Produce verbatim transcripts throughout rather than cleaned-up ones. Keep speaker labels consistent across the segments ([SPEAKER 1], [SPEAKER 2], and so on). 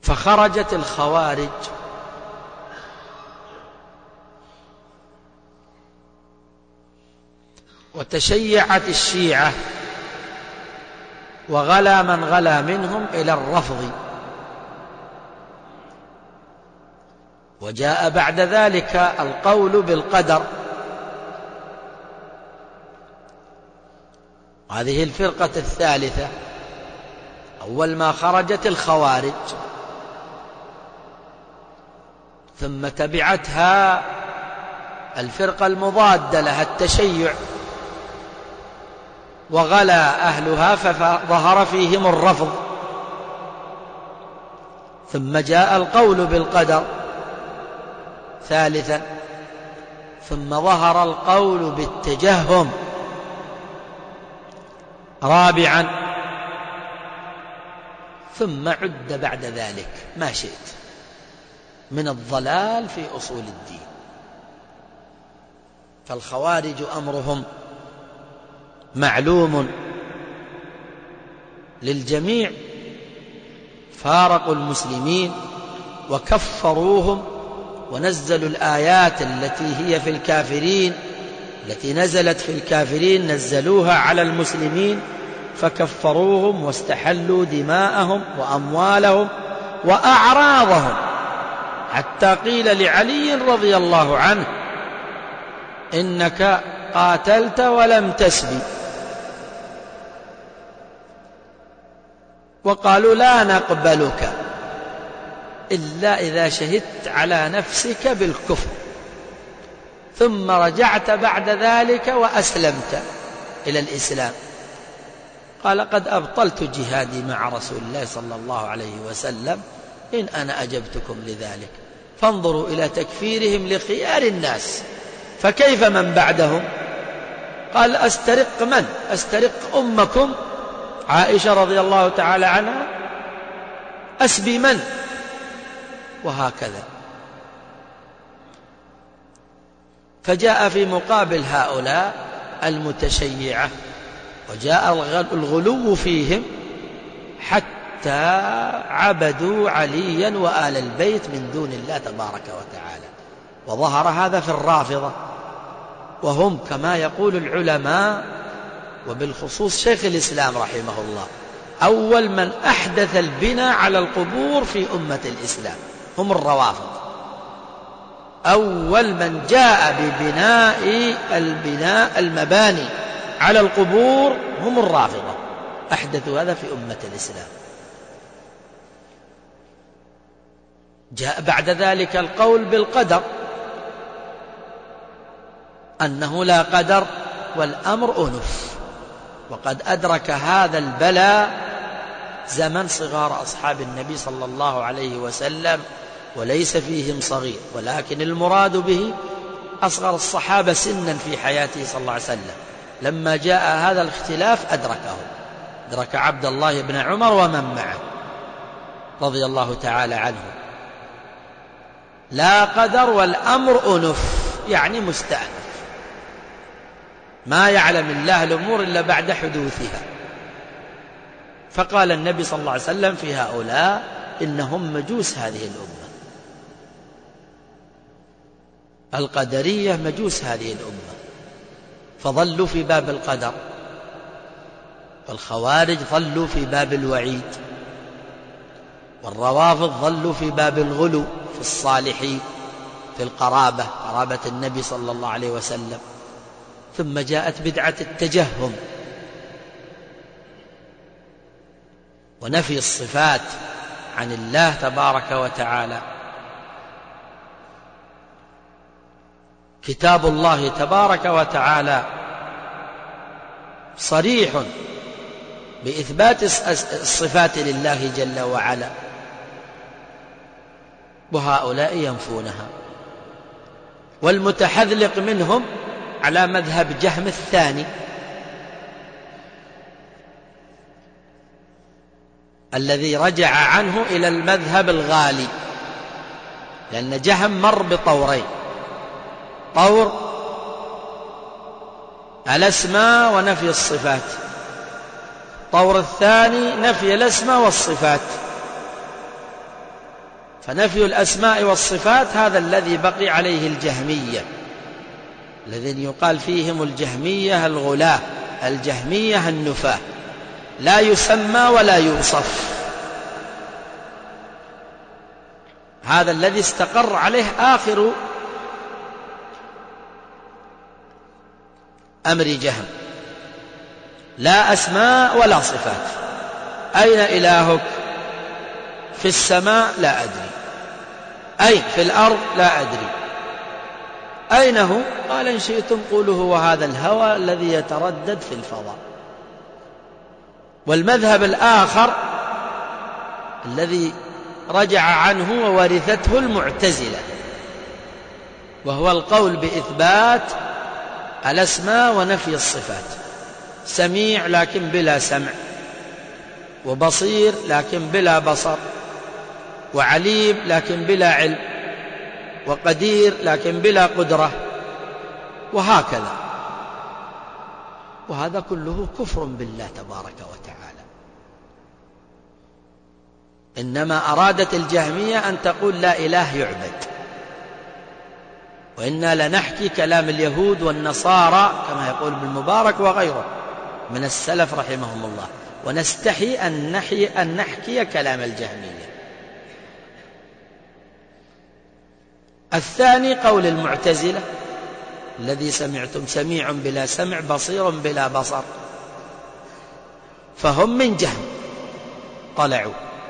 [SPEAKER 1] فخرجت الخوارج وتشيعت الشيعة وغلا من غلا منهم إلى الرفض. وجاء بعد ذلك القول بالقدر. هذه الفرقة الثالثة أول ما خرجت الخوارج، ثم تبعتها الفرقة المضادة لها التشيع، وغلا أهلها فظهر فيهم الرفض. ثم جاء القول بالقدر ثالثا، ثم ظهر القول بالتجهم رابعا، ثم عد بعد ذلك ما شئت من الضلال في أصول الدين. فالخوارج أمرهم معلوم للجميع، فارقوا المسلمين وكفروهم، ونزلوا الآيات التي هي في الكافرين، التي نزلت في الكافرين نزلوها على المسلمين فكفروهم واستحلوا دماءهم وأموالهم وأعراضهم، حتى قيل لعلي رضي الله عنه: إنك قاتلت ولم تسبي. وقالوا: لا نقبلك إلا إذا شهدت على نفسك بالكفر، ثم رجعت بعد ذلك وأسلمت إلى الإسلام. قال: قد أبطلت جهادي مع رسول الله صلى الله عليه وسلم إن أنا أجبتكم لذلك. فانظروا إلى تكفيرهم لخيار الناس، فكيف من بعدهم؟ قال: أسترق من؟ أسترق أمكم عائشة رضي الله تعالى عنها؟ أسبي من؟ وهكذا. فجاء في مقابل هؤلاء المتشيعة، وجاء الغلو فيهم حتى عبدوا عليا وآل البيت من دون الله تبارك وتعالى. وظهر هذا في الرافضة، وهم كما يقول العلماء وبالخصوص شيخ الإسلام رحمه الله أول من أحدث البناء على القبور في أمة الإسلام، هم الروافض. أول من جاء ببناء البناء المباني على القبور هم الرافضة، أحدثوا هذا في أمة الإسلام. جاء بعد ذلك القول بالقدر، أنه لا قدر والأمر أنف. وقد أدرك هذا البلاء زمن صغار أصحاب النبي صلى الله عليه وسلم، وليس فيهم صغير، ولكن المراد به أصغر الصحابة سنا في حياته صلى الله عليه وسلم. لما جاء هذا الاختلاف أدركه، أدرك عبد الله بن عمر ومن معه رضي الله تعالى عنه. لا قدر والأمر أنف، يعني مستأنف، ما يعلم الله الأمور إلا بعد حدوثها. فقال النبي صلى الله عليه وسلم في هؤلاء: إنهم مجوس هذه الأمة، القدرية مجوس هذه الأمة، فظلوا في باب القدر. والخوارج ظلوا في باب الوعيد، والروافض ظلوا في باب الغلو في الصالحين، في القرابة، قرابة النبي صلى الله عليه وسلم. ثم جاءت بدعة التجهم ونفي الصفات عن الله تبارك وتعالى. كتاب الله تبارك وتعالى صريح بإثبات الصفات لله جل وعلا، وهؤلاء ينفونها. والمتحذلق منهم على مذهب جهم الثاني الذي رجع عنه إلى المذهب الغالي، لأن جهم مر بطورين: طور الأسماء ونفي الصفات، طور الثاني نفي الأسماء والصفات. فنفي الأسماء والصفات هذا الذي بقي عليه الجهمية، الذين يقال فيهم الجهمية الغلاة، الجهمية النفاة، لا يسمى ولا يوصف. هذا الذي استقر عليه آخر أمر جهم، لا أسماء ولا صفات. أين إلهك؟ في السماء لا أدري. أين؟ في الأرض لا أدري. أين هو؟ قال إن شئتم قولوا هو هذا الهوى الذي يتردد في الفضاء. والمذهب الآخر الذي رجع عنه وورثته المعتزلة، وهو القول بإثبات الأسماء ونفي الصفات، سميع لكن بلا سمع، وبصير لكن بلا بصر، وعليم لكن بلا علم، وقدير لكن بلا قدرة، وهكذا. وهذا كله كفر بالله تبارك وتعالى. إنما أرادت الجهمية أن تقول لا إله يعبد، وإنا لنحكي كلام اليهود والنصارى كما يقول ابن المبارك وغيره من السلف رحمهم الله، ونستحي أن نحكي, أن نحكي كلام الجهمية. الثاني قول المعتزلة الذي سمعتم، سميع بلا سمع، بصير بلا بصر، فهم من جهم طلعوا.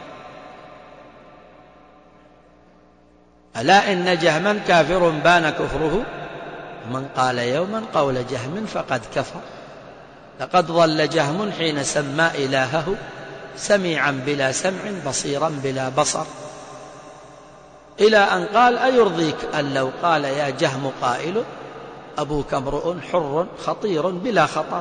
[SPEAKER 1] ألا إن جهما كافر بان كفره، ومن قال يوما قول جهم فقد كفر. لقد ضل جهم حين سمى إلهه، سميعا بلا سمع، بصيرا بلا بصر، إلى أن قال أيرضيك أن لو قال يا جهم قائل أبوك امرؤ حر خطير بلا خطر،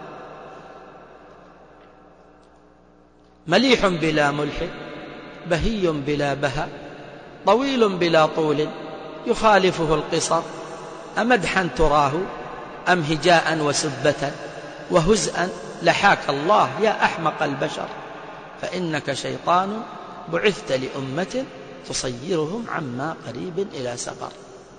[SPEAKER 1] مليح بلا ملح، بهي بلا بهى، طويل بلا طول، يخالفه القصر، أمدحا تراه أم هجاء وسبة، وهزءا لحاك الله يا أحمق البشر، فإنك شيطان بعثت لأمة تصيرهم عما قريب إلى سقر.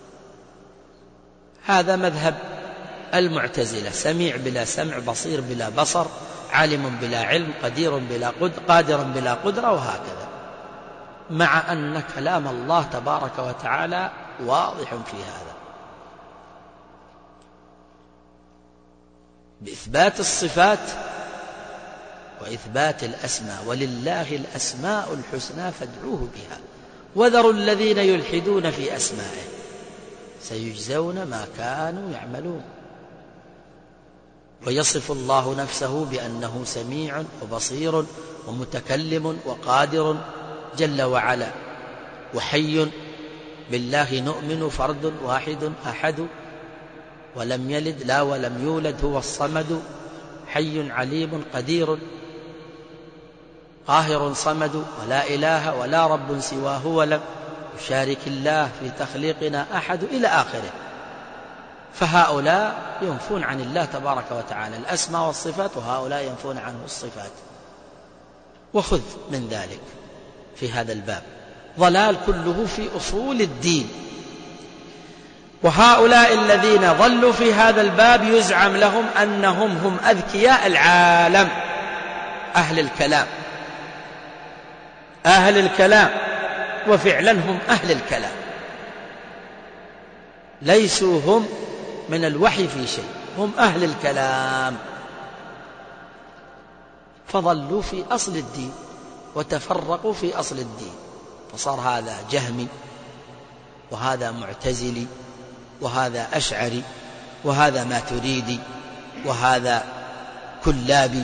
[SPEAKER 1] هذا مذهب المعتزلة، سميع بلا سمع، بصير بلا بصر، عالم بلا علم، قدير بلا قدر، قادر بلا قدرة، وهكذا، مع أن كلام الله تبارك وتعالى واضح في هذا بإثبات الصفات وإثبات الأسماء، ولله الأسماء الحسنى فادعوه بها وذروا الذين يلحدون في أسمائه سيجزون ما كانوا يعملون. ويصف الله نفسه بأنه سميع وبصير ومتكلم وقادر جل وعلا، وحي، بالله نؤمن، فرد واحد أحد، ولم يلد لا ولم يولد، هو الصمد، حي عليم قدير قاهر صمد، ولا إله ولا رب سواه، ولم يشارك الله في تخليقنا أحد، إلى آخره. فهؤلاء ينفون عن الله تبارك وتعالى الأسماء والصفات، وهؤلاء ينفون عنه الصفات. وخذ من ذلك في هذا الباب ضلال كله في أصول الدين. وهؤلاء الذين ضلوا في هذا الباب يزعم لهم أنهم هم أذكياء العالم، أهل الكلام، أهل الكلام، وفعلا هم أهل الكلام، ليسوا هم من الوحي في شيء، هم أهل الكلام، فضلوا في أصل الدين وتفرقوا في أصل الدين، فصار هذا جهمي، وهذا معتزلي، وهذا أشعري، وهذا ماتريدي، وهذا كلابي.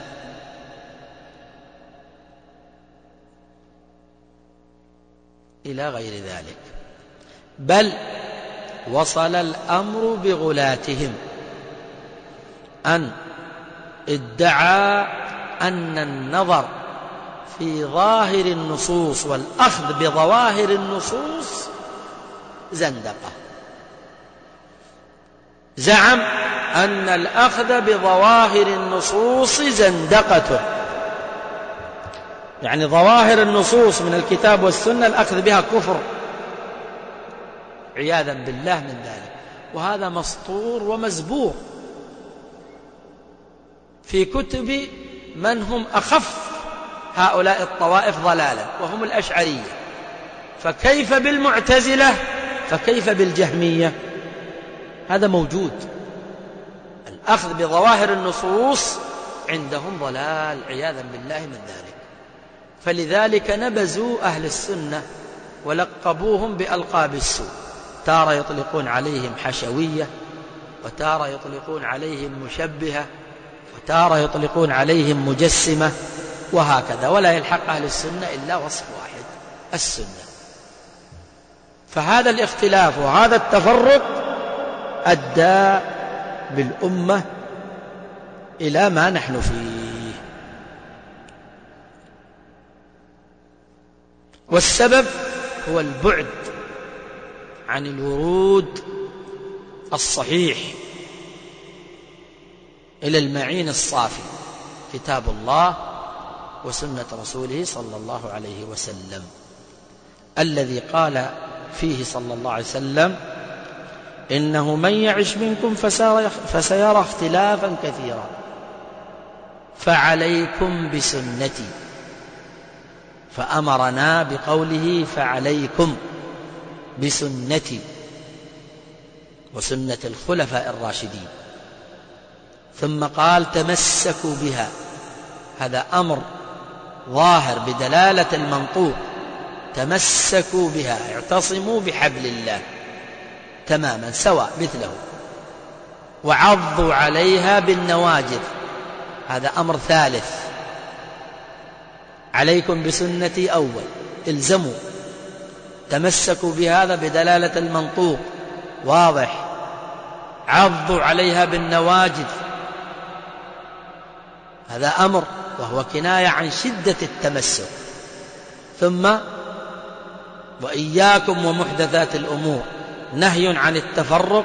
[SPEAKER 1] إلى غير ذلك. بل وصل الأمر بغلاتهم أن ادعى أن النظر في ظاهر النصوص والأخذ بظواهر النصوص زندقة. زعم أن الأخذ بظواهر النصوص زندقة، يعني ظواهر النصوص من الكتاب والسنة الأخذ بها كفر عياذا بالله من ذلك. وهذا مسطور ومزبور في كتب من هم أخف هؤلاء الطوائف ضلالا وهم الأشعرية، فكيف بالمعتزلة، فكيف بالجهمية؟ هذا موجود. الأخذ بظواهر النصوص عندهم ضلال عياذا بالله من ذلك. فلذلك نبذوا أهل السنة ولقبوهم بألقاب السوء، تارة يطلقون عليهم حشوية، وتارة يطلقون عليهم مشبهة، وتارة يطلقون عليهم مجسمة، وهكذا، ولا يلحق أهل السنة إلا وصف واحد: السنة. فهذا الاختلاف وهذا التفرق أدى بالأمة إلى ما نحن فيه. والسبب هو البعد عن الورود الصحيح إلى المعين الصافي، كتاب الله وسنة رسوله صلى الله عليه وسلم، الذي قال فيه صلى الله عليه وسلم: إنه من يعش منكم فسيرى اختلافا كثيرا فعليكم بسنتي، فأمرنا بقوله فعليكم بسنتي وسنة الخلفاء الراشدين، ثم قال تمسكوا بها. هذا أمر ظاهر بدلالة المنطوق، تمسكوا بها، اعتصموا بحبل الله تماما سواء مثله، وعضوا عليها بالنواجذ، هذا أمر ثالث. عليكم بسنتي أول، الزموا، تمسكوا بهذا بدلالة المنطوق واضح، عضوا عليها بالنواجذ، هذا أمر وهو كناية عن شدة التمسك. ثم وإياكم ومحدثات الأمور، نهي عن التفرق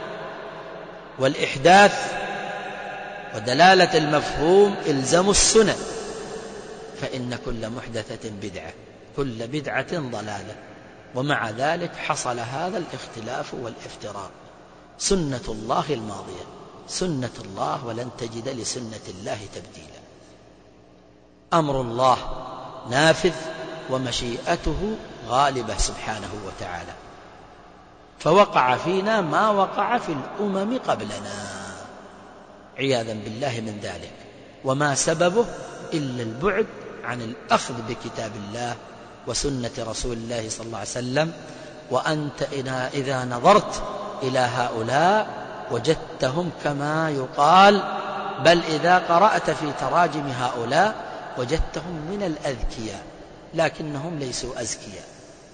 [SPEAKER 1] والإحداث، ودلالة المفهوم الزموا السنن، فإن كل محدثة بدعة، كل بدعة ضلالة. ومع ذلك حصل هذا الاختلاف والافتراق. سنة الله الماضية سنة الله، ولن تجد لسنة الله تبديلا. أمر الله نافذ ومشيئته غالبة سبحانه وتعالى، فوقع فينا ما وقع في الأمم قبلنا عياذا بالله من ذلك. وما سببه إلا البعد عن الأخذ بكتاب الله وسنة رسول الله صلى الله عليه وسلم. وأنت إذا نظرت إلى هؤلاء وجدتهم كما يقال، بل إذا قرأت في تراجم هؤلاء وجدتهم من الأذكياء لكنهم ليسوا أذكياء،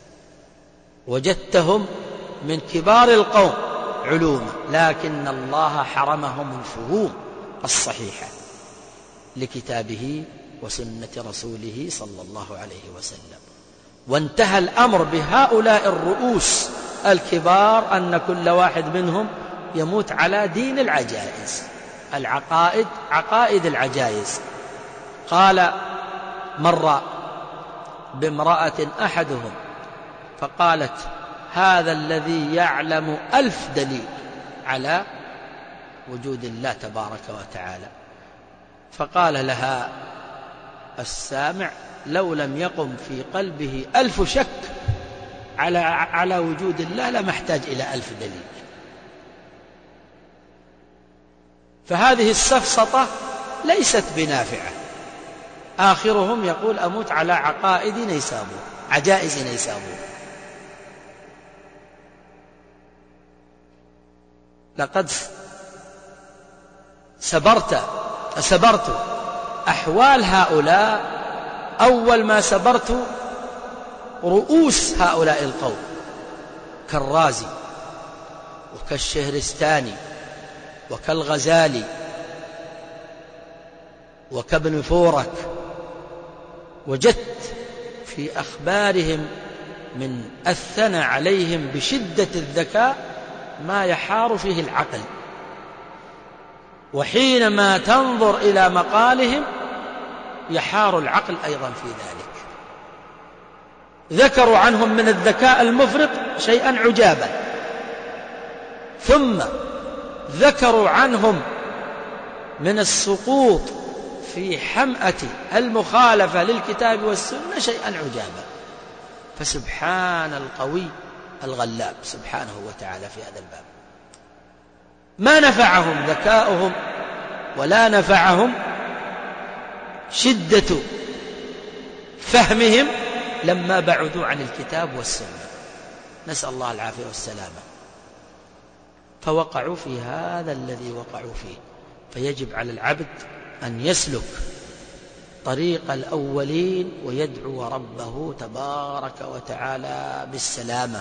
[SPEAKER 1] وجدتهم من كبار القوم علوما لكن الله حرمهم الفهوم الصحيحة لكتابه وسنة رسوله صلى الله عليه وسلم. وانتهى الأمر بهؤلاء الرؤوس الكبار أن كل واحد منهم يموت على دين العجائز، العقائد، عقائد العجائز. قال مر بامرأة أحدهم فقالت: هذا الذي يعلم ألف دليل على وجود الله تبارك وتعالى. فقال لها السامع: لو لم يقم في قلبه ألف شك على على وجود الله لما احتاج إلى ألف دليل. فهذه السفسطة ليست بنافعة. آخرهم يقول: أموت على عقائد نيسابور، عجائز نيسابور. لقد سبرت سبرت أحوال هؤلاء أول ما سبرت رؤوس هؤلاء القوم، كالرازي وكالشهرستاني وكالغزالي وكابن فورك. وجدت في أخبارهم من الثنى عليهم بشدة الذكاء ما يحار فيه وحينما تنظر إلى مقالهم يحار العقل أيضا في ذلك. ذكروا عنهم من الذكاء المفرط شيئا عجابا، ثم ذكروا عنهم من السقوط في حمأة المخالفة للكتاب والسنة شيئا عجابا. فسبحان القوي الغلاب سبحانه وتعالى في هذا الباب. ما نفعهم ذكاؤهم ولا نفعهم شدة فهمهم لما بعدوا عن الكتاب والسنة، نسأل الله العافية والسلامة. فوقعوا في هذا الذي وقعوا فيه. فيجب على العبد أن يسلك طريق الأولين ويدعو ربه تبارك وتعالى بالسلامة.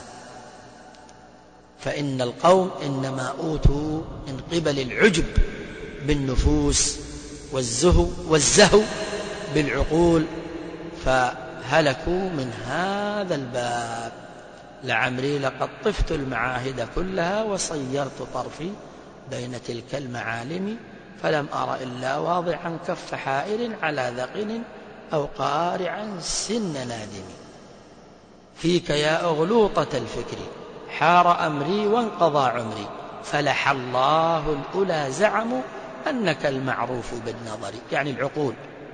[SPEAKER 1] فإن القوم إنما أوتوا من قبل العجب بالنفوس والزهو والزهو بالعقول، فهلكوا من هذا الباب. لعمري لقد طفت المعاهد كلها وصيرت طرفي بين تلك المعالم، فلم أر إلا واضعا كف حائر على ذقن أو قارعا سن نادم. فيك يا أغلوطة الفكر حار أمري وانقضى عمري، فلح الله الأولى زعموا أنك المعروف بالنظر، يعني العقول.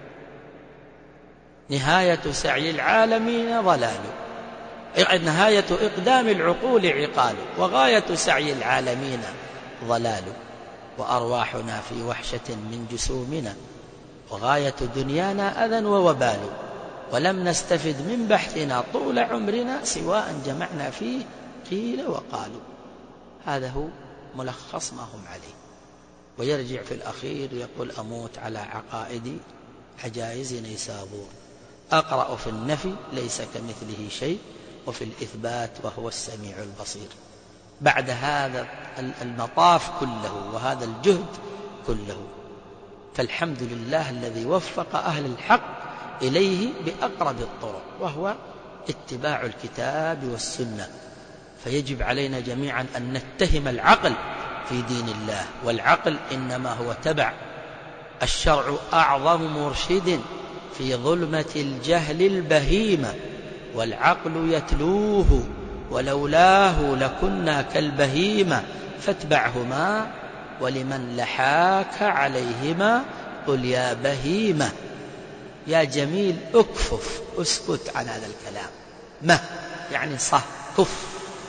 [SPEAKER 1] نهاية سعي العالمين ضلال، نهاية إقدام العقول عقال، وغاية سعي العالمين ضلال. وأرواحنا في وحشة من جسومنا، وغاية دنيانا أذى ووبال. ولم نستفد من بحثنا طول عمرنا سوى أن جمعنا فيه قيل وقالوا. هذا هو ملخص ما هم عليه. ويرجع في الأخير يقول: أموت على عقائد عجائز نيسابور، أقرأ في النفي ليس كمثله شيء، وفي الإثبات وهو السميع البصير. بعد هذا المطاف كله وهذا الجهد كله، فالحمد لله الذي وفق أهل الحق إليه بأقرب الطرق، وهو اتباع الكتاب والسنة. فيجب علينا جميعا أن نتهم العقل في دين الله، والعقل إنما هو تبع. الشرع أعظم مرشد في ظلمة الجهل البهيمة، والعقل يتلوه ولولاه لكنا كالبهيمة. فاتبعهما ولمن لحاك عليهما قل يا بهيمة. يا جميل اكفف، اسكت عن هذا الكلام. ما يعني صح كف.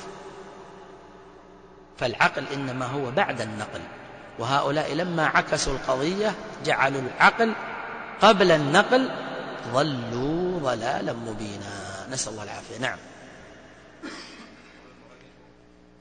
[SPEAKER 1] فالعقل إنما هو بعد النقل، وهؤلاء لما عكسوا القضية جعلوا العقل قبل النقل، ضلوا ضلالا مبينا، نسأل الله العافية. نعم.